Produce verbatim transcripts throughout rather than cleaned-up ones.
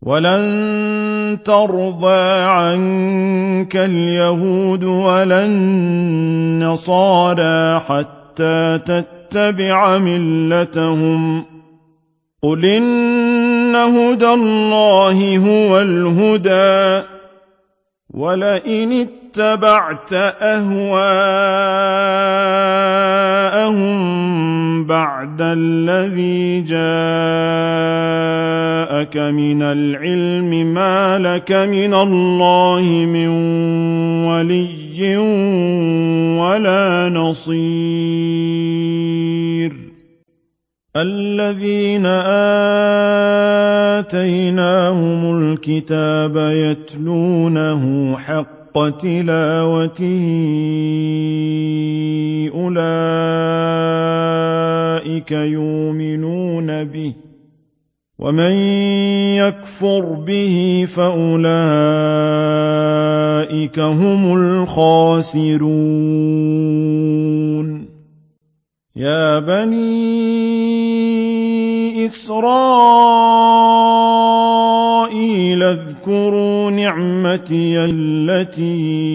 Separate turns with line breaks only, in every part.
ولن ترضى عنك اليهود ولا النصارى حتى تتبع ملتهم قل إن هدى الله هو الهدى ولئن اتبعت أهواءهم بعد الذي جاءك من العلم ما لك من الله من ولي ولا نصير الذين آتيناهم الكتاب يتلونه حق تلاوته أولئك يؤمنون به ومن يكفر به فأولئك هم الخاسرون يا بني إسرائيل اذكروا نعمتي التي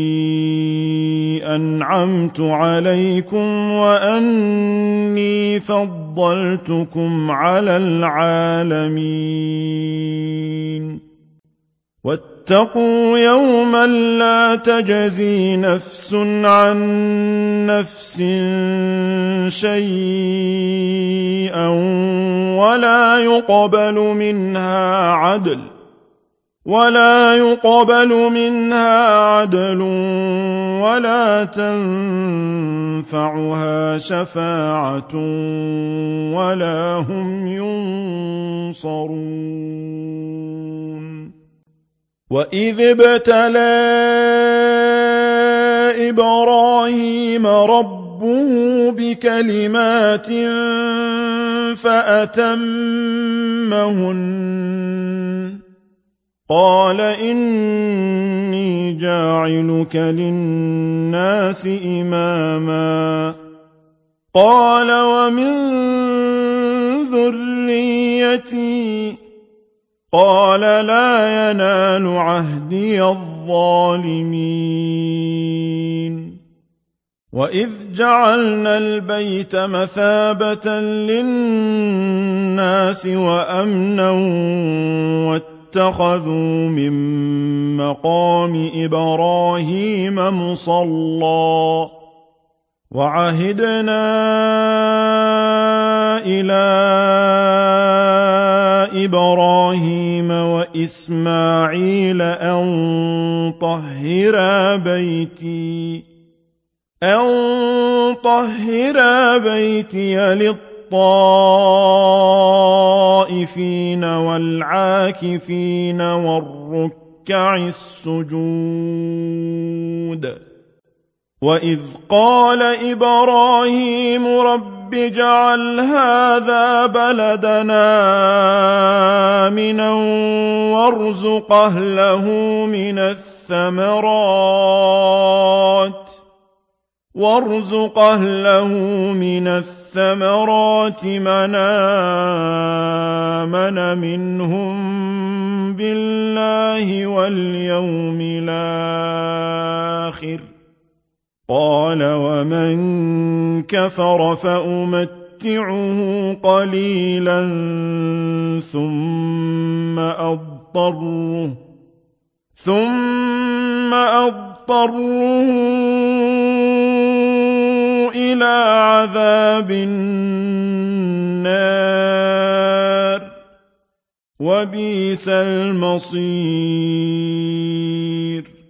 أنعمت عليكم وأني فضلتكم على العالمين واتقوا يوما لا تجزي نفس عن نفس شيئا ولا يقبل منها عدل ولا يقبل منها عدل ولا تنفعها شفاعة ولا هم ينصرون وإذ ابتلى إبراهيم ربه بكلمات فأتمهن قال إني جاعلك للناس إماما قال ومن ذريتي قال لا ينال عهدي الظالمين وإذ جعلنا البيت مثابة للناس وأمنا واتخذوا من مقام إبراهيم مصلى وعهدنا إلى إبراهيم وإسماعيل أن طهرا بيتي أن طهرا بيتي للطائفين والعاكفين والركع السجود وإذ قال إبراهيم رب اجعل هذا بلدنا آمنا وارزق أهله من الثمرات وارزق أهله من الثمرات من آمن منهم بالله واليوم الآخر قال ومن كفر فأمتعه قليلا ثم أضطره ثم أضطره إلى عذاب النار وبئس المصير